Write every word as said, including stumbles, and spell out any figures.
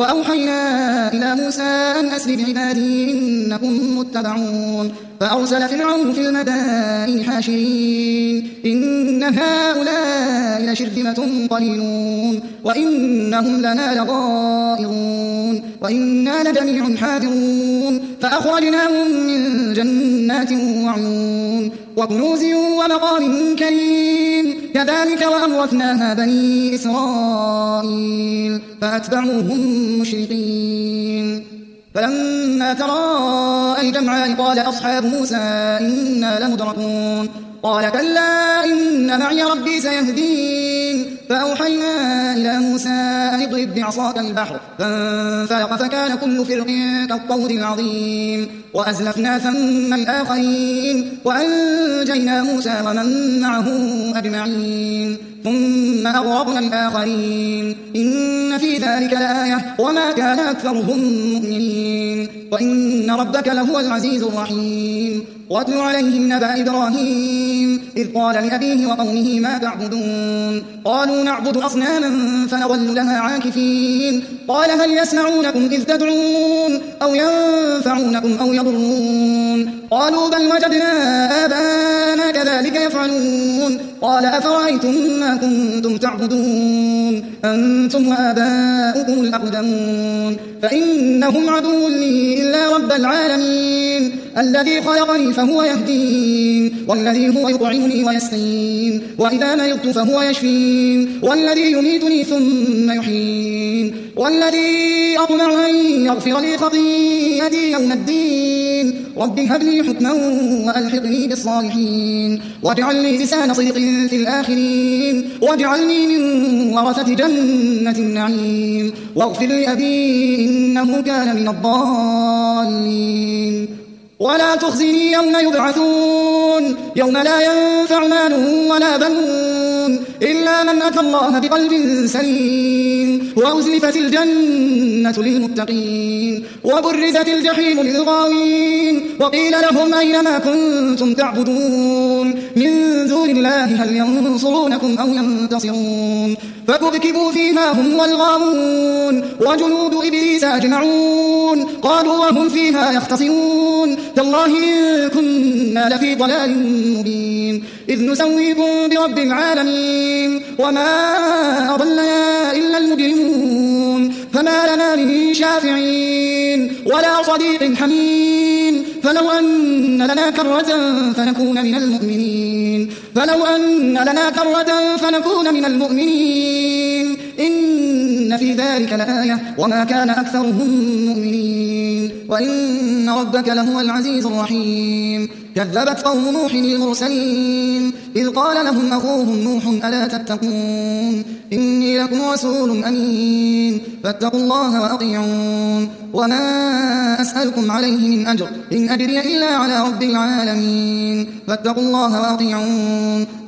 وأوحينا إلى موسى أن أسر بعبادي إنكم متبعون فأرسل فرعون في المدائن حاشرين إن هؤلاء لشرذمة قليلون وإنهم لنا لغائظون وإنا لجميع حاذرون فأخرجناهم من جنات وعيون وكنوز ومقام كريم كذلك وأورثناها بني إسرائيل فأتبعوهم مشرقين فلما تراءى الجمعان قال أصحاب موسى إنا لمدركون قال كلا إن معي ربي سيهدين فأوحينا إلى موسى أن اضرب بعصاك البحر فانفلق فكان كل فرق كالطود العظيم وأزلفنا ثم الآخرين وأنجينا موسى ومن معه أجمعين ثم أغرقنا الآخرين إن في ذلك لآية وما كان أكثرهم مؤمنين وإن ربك لهو العزيز الرحيم واتل عليهم نبأ إبراهيم إذ قال لأبيه وقومه ما تعبدون قالوا نعبد أصناما فنظل لها عاكفين قال هل يسمعونكم إذ تدعون أو ينفعونكم أو يضرون قالوا بل وجدنا آباءنا كذلك يفعلون قال أفرأيتم ما كنتم تعبدون أنتم وآباؤكم الأقدمون فإنهم عدو لي إلا رب العالمين الذي خلقني فهو يهدين والذي هو يطعمني ويسقين وإذا مرضت فهو يشفين والذي يميتني ثم يحيين والذي أطمع أن يغفر لي خطيئتي يوم الدين رب هب لي حكما وألحقني بالصالحين واجعل لي لسان صدق في الآخرين واجعلني من ورثة جنة النعيم واغفر لأبي إنه كان من الضالين ولا تخزني يوم يبعثون يوم لا ينفع مال ولا بنون إلا من أتى الله بقلب سليم وأزلفت الجنة للمتقين وبرزت الجحيم للغاوين وقيل لهم أين ما كنتم تعبدون من دون الله هل ينصرونكم أو ينتصرون فكبكبوا فيها هم والغاوون وجنود إبليس أجمعون قالوا وهم فيها يختصمون تالله إن كنا لفي ضلال مبين إذ نسويكم برب العالمين وما أضلنا إلا المجرمون فما لنا من شافعين ولا صديق حميم فلو أن لنا كرة فنكون من المؤمنين فلو أن لنا كرة فنكون من المؤمنين إن في ذلك لآية وما كان أكثرهم مؤمنين وإن ربك لهو العزيز الرحيم كذبت قوم نوح المرسلين إذ قال لهم أخوهم نوح ألا تتقون إني لكم رسول أمين فاتقوا الله وأطيعون وما أسألكم عليه من أجر إن أجري إلا على رب العالمين فاتقوا الله وأطيعون